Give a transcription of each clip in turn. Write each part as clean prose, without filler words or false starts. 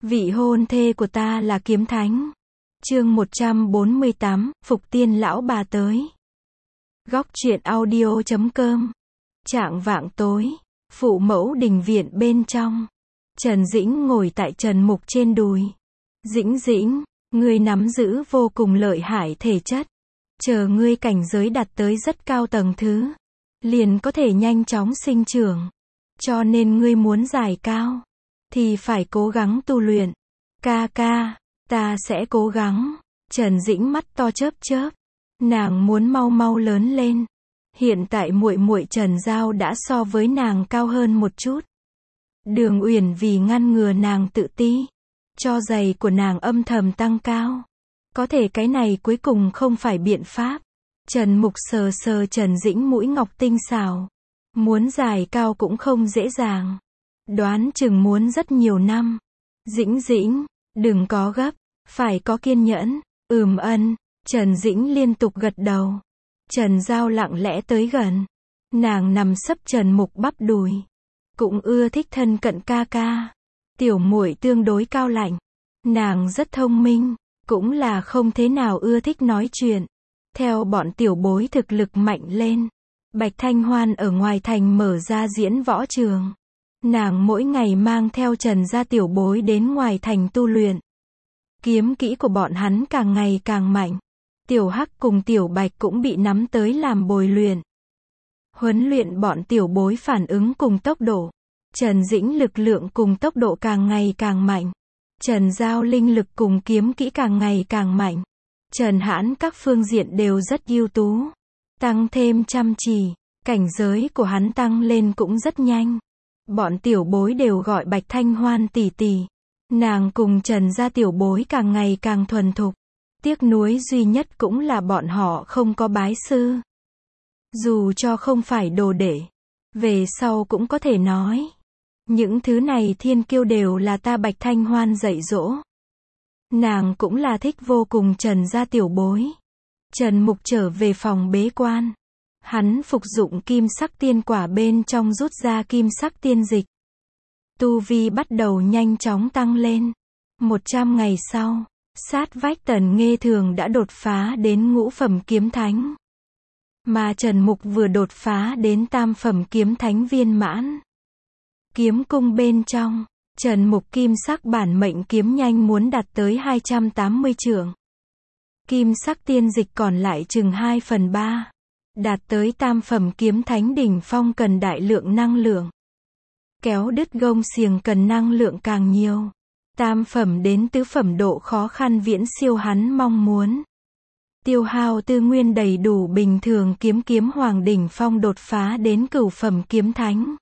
Vị hôn thê của ta là kiếm thánh. Chương 148, Phục Tiên lão bà tới. Góc truyện audio.com. Chạng vạng tối, phụ mẫu đình viện bên trong. Trần Dĩnh ngồi tại Trần Mục trên đùi. Dĩnh, ngươi nắm giữ vô cùng lợi hại thể chất. Chờ ngươi cảnh giới đạt tới rất cao tầng thứ, liền có thể nhanh chóng sinh trưởng. Cho nên ngươi muốn giải cao, thì phải cố gắng tu luyện. Ca, ta sẽ cố gắng. Trần Dĩnh mắt to chớp. Nàng muốn mau lớn lên. Hiện tại muội Trần Giao đã so với nàng cao hơn một chút. Đường Uyển vì ngăn ngừa nàng tự ti, cho giày của nàng âm thầm tăng cao. Có thể cái này cuối cùng không phải biện pháp. Trần Mục sờ Trần Dĩnh mũi ngọc tinh xảo. Muốn giải cao cũng không dễ dàng. Đoán chừng muốn rất nhiều năm. Dĩnh, đừng có gấp, phải có kiên nhẫn. Ân. Trần Dĩnh liên tục gật đầu. Trần Giao lặng lẽ tới gần. Nàng nằm sấp Trần Mục bắp đùi. Cũng ưa thích thân cận ca. Tiểu muội tương đối cao lạnh. Nàng rất thông minh, cũng là không thế nào ưa thích nói chuyện. Theo bọn tiểu bối thực lực mạnh lên, Bạch Thanh Hoan ở ngoài thành mở ra diễn võ trường. Nàng mỗi ngày mang theo Trần gia tiểu bối đến ngoài thành tu luyện. Kiếm kỹ của bọn hắn càng ngày càng mạnh. Tiểu Hắc cùng Tiểu Bạch cũng bị nắm tới làm bồi luyện. Huấn luyện bọn tiểu bối phản ứng cùng tốc độ. Trần Dĩnh lực lượng cùng tốc độ càng ngày càng mạnh. Trần Giao linh lực cùng kiếm kỹ càng ngày càng mạnh. Trần Hãn các phương diện đều rất ưu tú. Tăng thêm chăm chỉ, cảnh giới của hắn tăng lên cũng rất nhanh. Bọn tiểu bối đều gọi Bạch Thanh Hoan tỷ tỷ. Nàng cùng Trần gia tiểu bối càng ngày càng thuần thục. Tiếc nuối duy nhất cũng là bọn họ không có bái sư. Dù cho không phải đồ đệ, về sau cũng có thể nói. Những thứ này thiên kiêu đều là ta Bạch Thanh Hoan dạy dỗ. Nàng cũng là thích vô cùng Trần gia tiểu bối. Trần Mục trở về phòng bế quan. Hắn phục dụng kim sắc tiên quả bên trong rút ra kim sắc tiên dịch. Tu vi bắt đầu nhanh chóng tăng lên. 100 ngày sau, sát vách Tần Nghê Thường đã đột phá đến ngũ phẩm kiếm thánh. Mà Trần Mục vừa đột phá đến tam phẩm kiếm thánh viên mãn. Kiếm cung bên trong, Trần Mục kim sắc bản mệnh kiếm nhanh muốn đạt tới 280 trượng. Kim sắc tiên dịch còn lại chừng 2/3. Đạt tới tam phẩm kiếm thánh đỉnh phong cần đại lượng năng lượng. Kéo đứt gông xiềng cần năng lượng càng nhiều. Tam phẩm đến tứ phẩm độ khó khăn viễn siêu hắn mong muốn. Tiêu hao tư nguyên đầy đủ bình thường kiếm hoàng đỉnh phong đột phá đến cửu phẩm kiếm thánh.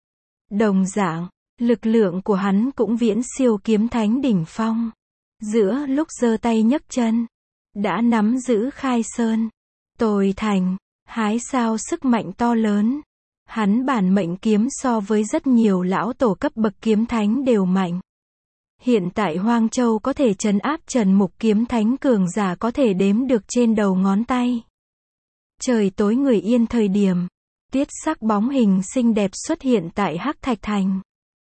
Đồng dạng, lực lượng của hắn cũng viễn siêu kiếm thánh đỉnh phong. Giữa lúc giơ tay nhấc chân, đã nắm giữ khai sơn, tồi thành, hái sao sức mạnh to lớn. Hắn bản mệnh kiếm so với rất nhiều lão tổ cấp bậc kiếm thánh đều mạnh. Hiện tại Hoang Châu có thể trấn áp Trần Mục kiếm thánh cường giả có thể đếm được trên đầu ngón tay. Trời tối người yên thời điểm, Tiết Sắc bóng hình xinh đẹp xuất hiện tại Hắc Thạch Thành.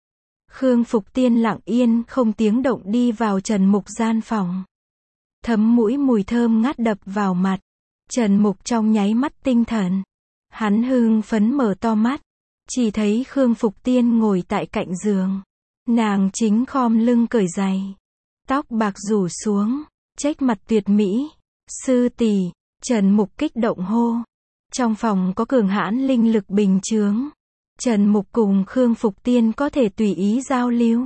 Khương Phục Tiên lặng yên không tiếng động đi vào Trần Mục gian phòng. Thấm mũi mùi thơm ngát đập vào mặt. Trần Mục trong nháy mắt tinh thần. Hắn hưng phấn mở to mắt. Chỉ thấy Khương Phục Tiên ngồi tại cạnh giường. Nàng chính khom lưng cởi giày. Tóc bạc rủ xuống. Chếch mặt tuyệt mỹ. Sư tỷ. Trần Mục kích động hô. Trong phòng có cường hãn linh lực bình chướng. Trần Mục cùng Khương Phục Tiên có thể tùy ý giao lưu.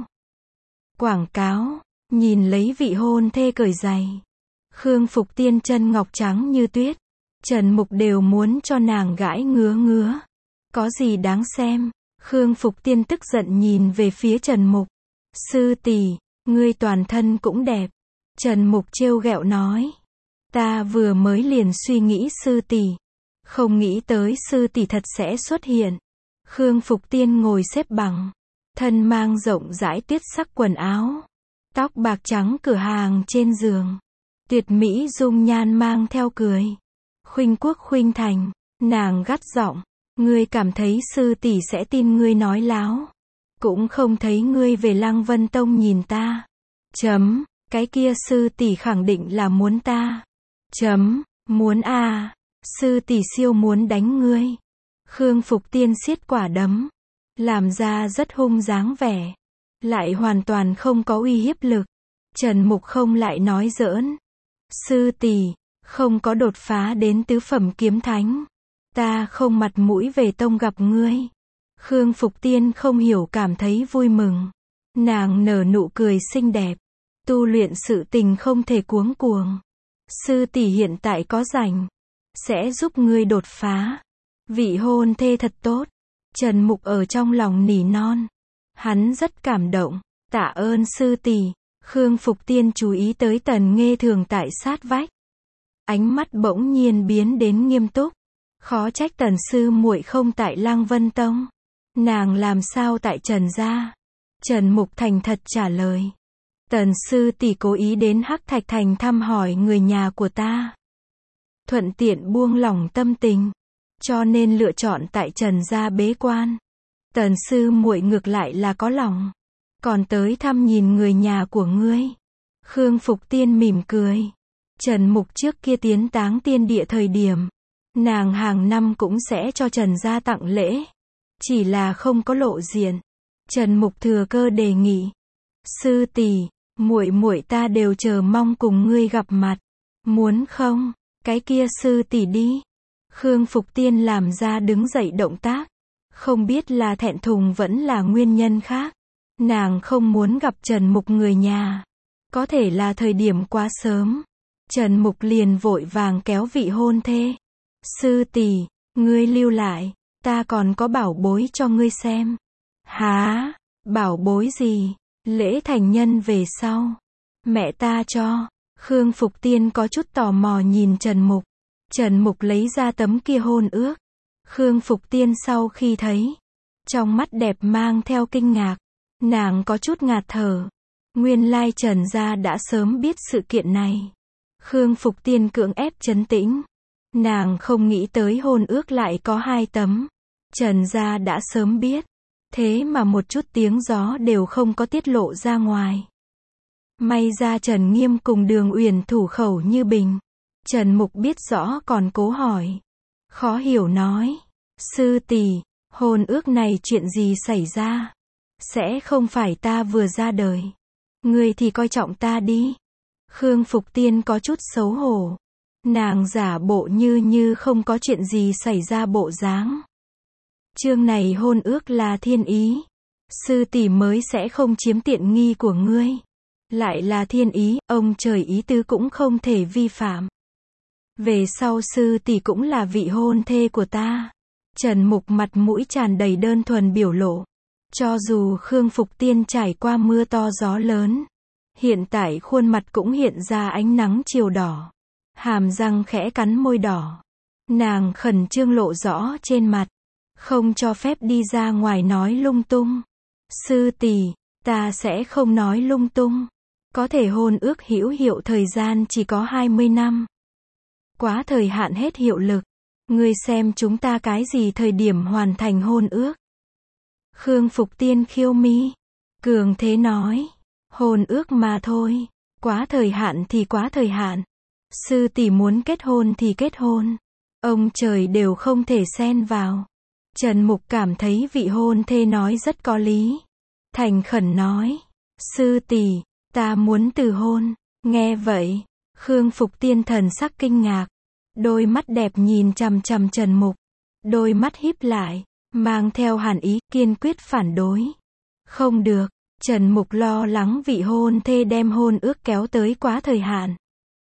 Quảng cáo. Nhìn lấy vị hôn thê cởi giày. Khương Phục Tiên chân ngọc trắng như tuyết. Trần Mục đều muốn cho nàng gãi ngứa. Có gì đáng xem? Khương Phục Tiên tức giận nhìn về phía Trần Mục. Sư tỷ, ngươi toàn thân cũng đẹp. Trần Mục trêu ghẹo nói. Ta vừa mới liền suy nghĩ sư tỷ. Không nghĩ tới sư tỷ thật sẽ xuất hiện. Khương Phục Tiên ngồi xếp bằng. Thân mang rộng rãi tuyết sắc quần áo. Tóc bạc trắng cửa hàng trên giường. Tuyệt mỹ dung nhan mang theo cười. Khuynh quốc khuynh thành. Nàng gắt giọng. Ngươi cảm thấy sư tỷ sẽ tin ngươi nói láo. Cũng không thấy ngươi về Lăng Vân Tông nhìn ta. Chấm, cái kia sư tỷ khẳng định là muốn ta. Chấm, muốn à, sư tỷ siêu muốn đánh ngươi. Khương Phục Tiên siết quả đấm, làm ra rất hung dáng vẻ, lại hoàn toàn không có uy hiếp lực. Trần Mục không lại nói giỡn. Sư tỷ, không có đột phá đến tứ phẩm kiếm thánh, ta không mặt mũi về tông gặp ngươi. Khương Phục Tiên không hiểu cảm thấy vui mừng. Nàng nở nụ cười xinh đẹp. Tu luyện sự tình không thể cuống cuồng. Sư tỷ hiện tại có rảnh, sẽ giúp ngươi đột phá. Vị hôn thê thật tốt. Trần Mục ở trong lòng nỉ non. Hắn rất cảm động. Tạ ơn sư tỷ. Khương Phục Tiên chú ý tới Tần Nghê Thường tại sát vách. Ánh mắt bỗng nhiên biến đến nghiêm túc. Khó trách Tần sư muội không tại Lăng Vân Tông. Nàng làm sao tại Trần gia? Trần Mục thành thật trả lời. Tần sư tỷ cố ý đến Hắc Thạch Thành thăm hỏi người nhà của ta. Thuận tiện buông lỏng tâm tình, cho nên lựa chọn tại Trần gia bế quan. Tần sư muội ngược lại là có lòng, còn tới thăm nhìn người nhà của ngươi. Khương Phục Tiên mỉm cười. Trần Mục trước kia tiến Táng Tiên Địa thời điểm, nàng hàng năm cũng sẽ cho Trần gia tặng lễ, chỉ là không có lộ diện. Trần Mục thừa cơ đề nghị. Sư tỷ, muội muội ta đều chờ mong cùng ngươi gặp mặt. Muốn không? Cái kia sư tỷ đi. Khương Phục Tiên làm ra đứng dậy động tác. Không biết là thẹn thùng vẫn là nguyên nhân khác. Nàng không muốn gặp Trần Mục người nhà. Có thể là thời điểm quá sớm. Trần Mục liền vội vàng kéo vị hôn thê. Sư tỷ, ngươi lưu lại, ta còn có bảo bối cho ngươi xem. Hả? Bảo bối gì? Lễ thành nhân về sau. Mẹ ta cho. Khương Phục Tiên có chút tò mò nhìn Trần Mục. Trần Mục lấy ra tấm kia hôn ước. Khương Phục Tiên sau khi thấy, trong mắt đẹp mang theo kinh ngạc. Nàng có chút ngạt thở. Nguyên lai Trần gia đã sớm biết sự kiện này. Khương Phục Tiên cưỡng ép trấn tĩnh. Nàng không nghĩ tới hôn ước lại có 2 tấm. Trần gia đã sớm biết. Thế mà một chút tiếng gió đều không có tiết lộ ra ngoài. May ra Trần Nghiêm cùng Đường Uyển thủ khẩu như bình. Trần Mục biết rõ còn cố hỏi. Khó hiểu nói. Sư tỷ, hôn ước này chuyện gì xảy ra? Sẽ không phải ta vừa ra đời. Ngươi thì coi trọng ta đi. Khương Phục Tiên có chút xấu hổ. Nàng giả bộ như không có chuyện gì xảy ra bộ dáng. Chương này hôn ước là thiên ý. Sư tỷ mới sẽ không chiếm tiện nghi của ngươi. Lại là thiên ý, ông trời ý tứ cũng không thể vi phạm. Về sau sư tỷ cũng là vị hôn thê của ta. Trần Mục mặt mũi tràn đầy đơn thuần biểu lộ. Cho dù Khương Phục Tiên trải qua mưa to gió lớn, hiện tại khuôn mặt cũng hiện ra ánh nắng chiều đỏ. Hàm răng khẽ cắn môi đỏ. Nàng khẩn trương lộ rõ trên mặt. Không cho phép đi ra ngoài nói lung tung. Sư tỷ, ta sẽ không nói lung tung. Có thể hôn ước hữu hiệu thời gian chỉ có 20 năm. Quá thời hạn hết hiệu lực. Ngươi xem chúng ta cái gì thời điểm hoàn thành hôn ước? Khương Phục Tiên khiêu mi. Cường thế nói. Hôn ước mà thôi. Quá thời hạn thì quá thời hạn. Sư tỷ muốn kết hôn thì kết hôn. Ông trời đều không thể xen vào. Trần Mục cảm thấy vị hôn thê nói rất có lý. Thành khẩn nói. Sư tỷ, ta muốn từ hôn. Nghe vậy, Khương Phục Tiên thần sắc kinh ngạc. Đôi mắt đẹp nhìn chằm chằm Trần Mục. Đôi mắt híp lại, mang theo hàn ý, kiên quyết phản đối. Không được, Trần Mục lo lắng vị hôn thê đem hôn ước kéo tới quá thời hạn.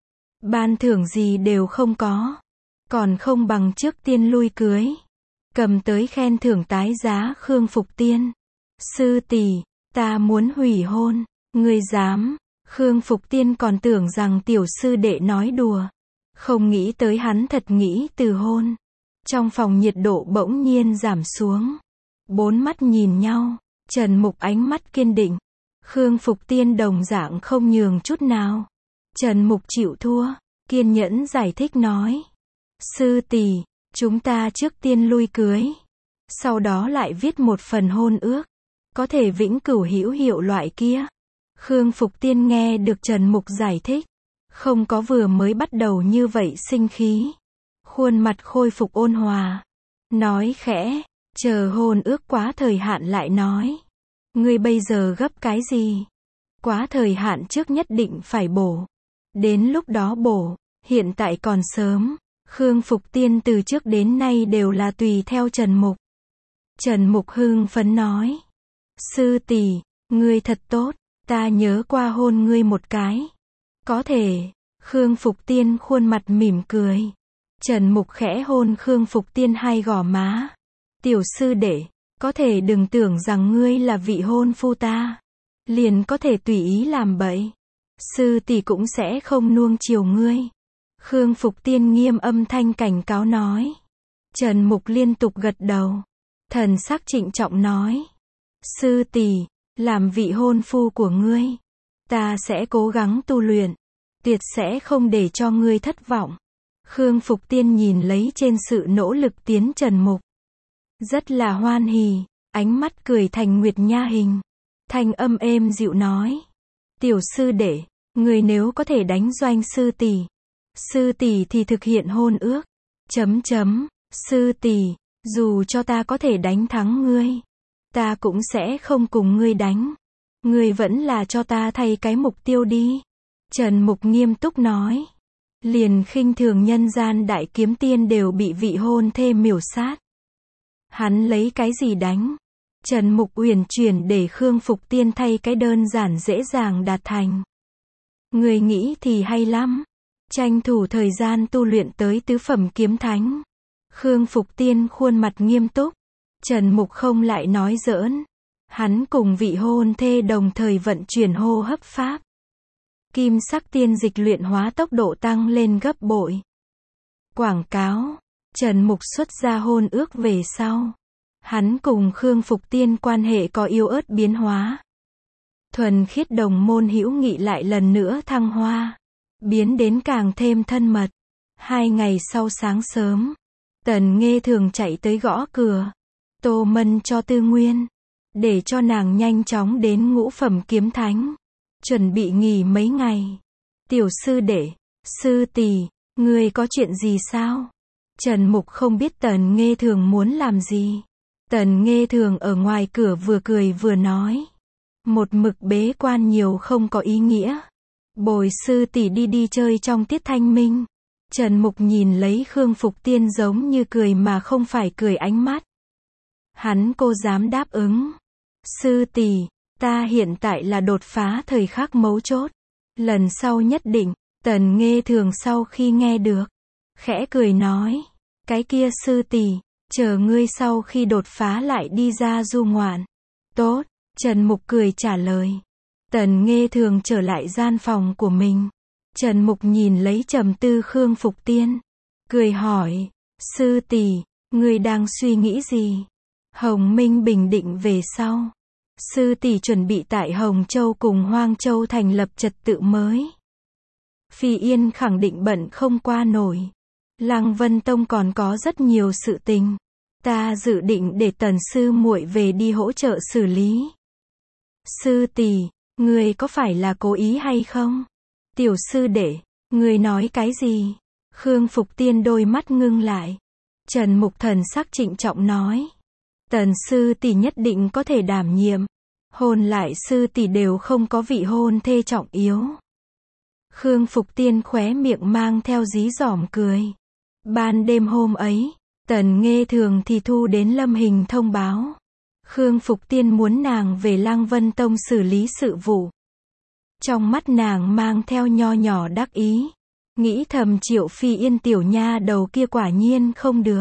Ban thưởng gì đều không có. Còn không bằng trước tiên lui cưới. Cầm tới khen thưởng tái giá Khương Phục Tiên. Sư tỷ, ta muốn hủy hôn. Ngươi dám? Khương Phục Tiên còn tưởng rằng tiểu sư đệ nói đùa. Không nghĩ tới hắn thật nghĩ từ hôn. Trong phòng nhiệt độ bỗng nhiên giảm xuống. 4 mắt nhìn nhau. Trần Mục ánh mắt kiên định. Khương Phục Tiên đồng dạng không nhường chút nào. Trần Mục chịu thua. Kiên nhẫn giải thích nói. Sư tỷ, chúng ta trước tiên lui cưới. Sau đó lại viết một phần hôn ước. Có thể vĩnh cửu hữu hiệu loại kia. Khương Phục Tiên nghe được Trần Mục giải thích, không có vừa mới bắt đầu như vậy sinh khí. Khuôn mặt khôi phục ôn hòa, nói khẽ, chờ hôn ước quá thời hạn lại nói. Ngươi bây giờ gấp cái gì? Quá thời hạn trước nhất định phải bổ. Đến lúc đó bổ, hiện tại còn sớm. Khương Phục Tiên từ trước đến nay đều là tùy theo Trần Mục. Trần Mục hưng phấn nói, sư tỷ, ngươi thật tốt, ta nhớ qua hôn ngươi một cái. Có thể. Khương Phục Tiên khuôn mặt mỉm cười. Trần Mục khẽ hôn Khương Phục Tiên hai gò má. Tiểu sư đệ, có thể đừng tưởng rằng ngươi là vị hôn phu ta, liền có thể tùy ý làm bậy. Sư tỷ cũng sẽ không nuông chiều ngươi. Khương Phục Tiên nghiêm âm thanh cảnh cáo nói. Trần Mục liên tục gật đầu. Thần sắc trịnh trọng nói. Sư tỷ, làm vị hôn phu của ngươi, ta sẽ cố gắng tu luyện, tuyệt sẽ không để cho ngươi thất vọng. Khương Phục Tiên nhìn lấy trên sự nỗ lực tiến Trần Mục, rất là hoan hỉ, ánh mắt cười thành nguyệt nha hình. Thanh âm êm dịu nói. Tiểu sư đệ, người nếu có thể đánh doanh sư tỷ thì thực hiện hôn ước. Sư tỷ, dù cho ta có thể đánh thắng ngươi, ta cũng sẽ không cùng ngươi đánh. Ngươi vẫn là cho ta thay cái mục tiêu đi. Trần Mục nghiêm túc nói. Liền khinh thường nhân gian đại kiếm tiên đều bị vị hôn thê miểu sát. Hắn lấy cái gì đánh? Trần Mục uyển chuyển để Khương Phục Tiên thay cái đơn giản dễ dàng đạt thành. Người nghĩ thì hay lắm. Tranh thủ thời gian tu luyện tới tứ phẩm kiếm thánh. Khương Phục Tiên khuôn mặt nghiêm túc. Trần Mục không lại nói giỡn. Hắn cùng vị hôn thê đồng thời vận chuyển hô hấp pháp. Kim sắc tiên dịch luyện hóa tốc độ tăng lên gấp bội. Quảng cáo. Trần Mục xuất ra hôn ước về sau. Hắn cùng Khương Phục Tiên quan hệ có yếu ớt biến hóa. Thuần khiết đồng môn hữu nghị lại lần nữa thăng hoa. Biến đến càng thêm thân mật. 2 ngày sau sáng sớm, Tần Nghê thường chạy tới gõ cửa. Tô Mân cho tư nguyên, để cho nàng nhanh chóng đến ngũ phẩm kiếm thánh. Chuẩn bị nghỉ mấy ngày. Tiểu sư đệ, sư tỷ, ngươi có chuyện gì sao? Trần Mục không biết Tần Nghê thường muốn làm gì. Tần Nghê thường ở ngoài cửa vừa cười vừa nói. Một mực bế quan nhiều không có ý nghĩa. Bồi sư tỷ đi chơi trong tiết thanh minh. Trần Mục nhìn lấy Khương Phục Tiên giống như cười mà không phải cười ánh mắt. Hắn cô dám đáp ứng. Sư tỷ, ta hiện tại là đột phá thời khắc mấu chốt. Lần sau nhất định. Tần Nghê thường sau khi nghe được, khẽ cười nói. Cái kia sư tỷ, chờ ngươi sau khi đột phá lại đi ra du ngoạn. Tốt, Trần Mục cười trả lời. Tần Nghê thường trở lại gian phòng của mình. Trần Mục nhìn lấy trầm tư Khương Phục Tiên. Cười hỏi, sư tỷ, ngươi đang suy nghĩ gì? Hồng Minh bình định về sau, sư tỷ chuẩn bị tại Hồng Châu cùng Hoang Châu thành lập trật tự mới. Phi Yên khẳng định bận không qua nổi. Lăng Vân Tông còn có rất nhiều sự tình. Ta dự định để Tần sư muội về đi hỗ trợ xử lý. Sư tỷ, ngươi có phải là cố ý hay không? Tiểu sư đệ, ngươi nói cái gì? Khương Phục Tiên đôi mắt ngưng lại. Trần Mục thần sắc trịnh trọng nói. Tần sư tỷ nhất định có thể đảm nhiệm. Hôn lại sư tỷ đều không có vị hôn thê trọng yếu. Khương Phục Tiên khóe miệng mang theo dí dỏm cười. Ban đêm hôm ấy, Tần Nghê thường thì thu đến Lâm Hình thông báo. Khương Phục Tiên muốn nàng về Lăng Vân Tông xử lý sự vụ. Trong mắt nàng mang theo nho nhỏ đắc ý. Nghĩ thầm Triệu Phi Yên tiểu nha đầu kia quả nhiên không được.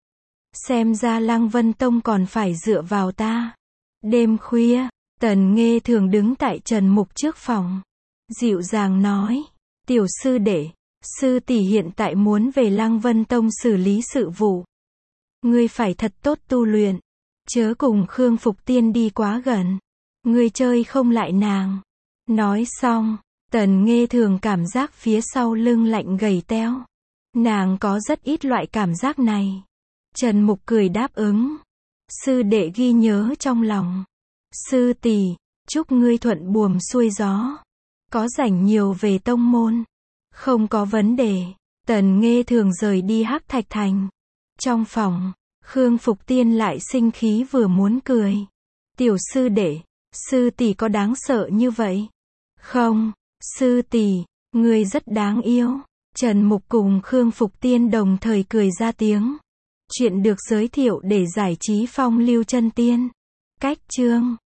Xem ra Lăng Vân Tông còn phải dựa vào ta. Đêm khuya, Tần Nghê thường đứng tại Trần Mục trước phòng. Dịu dàng nói. Tiểu sư đệ, sư tỷ hiện tại muốn về Lăng Vân Tông xử lý sự vụ. Ngươi phải thật tốt tu luyện. Chớ cùng Khương Phục Tiên đi quá gần. Ngươi chơi không lại nàng. Nói xong, Tần Nghê thường cảm giác phía sau lưng lạnh gầy teo. Nàng có rất ít loại cảm giác này. Trần Mục cười đáp ứng. Sư đệ ghi nhớ trong lòng. Sư tỷ, Chúc ngươi thuận buồm xuôi gió. Có rảnh nhiều về tông môn. Không có vấn đề. Tần Nghê thường rời đi Hắc Thạch Thành. Trong phòng, Khương Phục Tiên lại sinh khí vừa muốn cười. Tiểu sư đệ, sư tỷ có đáng sợ như vậy? Không, sư tỷ, ngươi rất đáng yêu. Trần Mục cùng Khương Phục Tiên đồng thời cười ra tiếng. Chuyện được giới thiệu để giải trí phong lưu chân tiên. Cách chương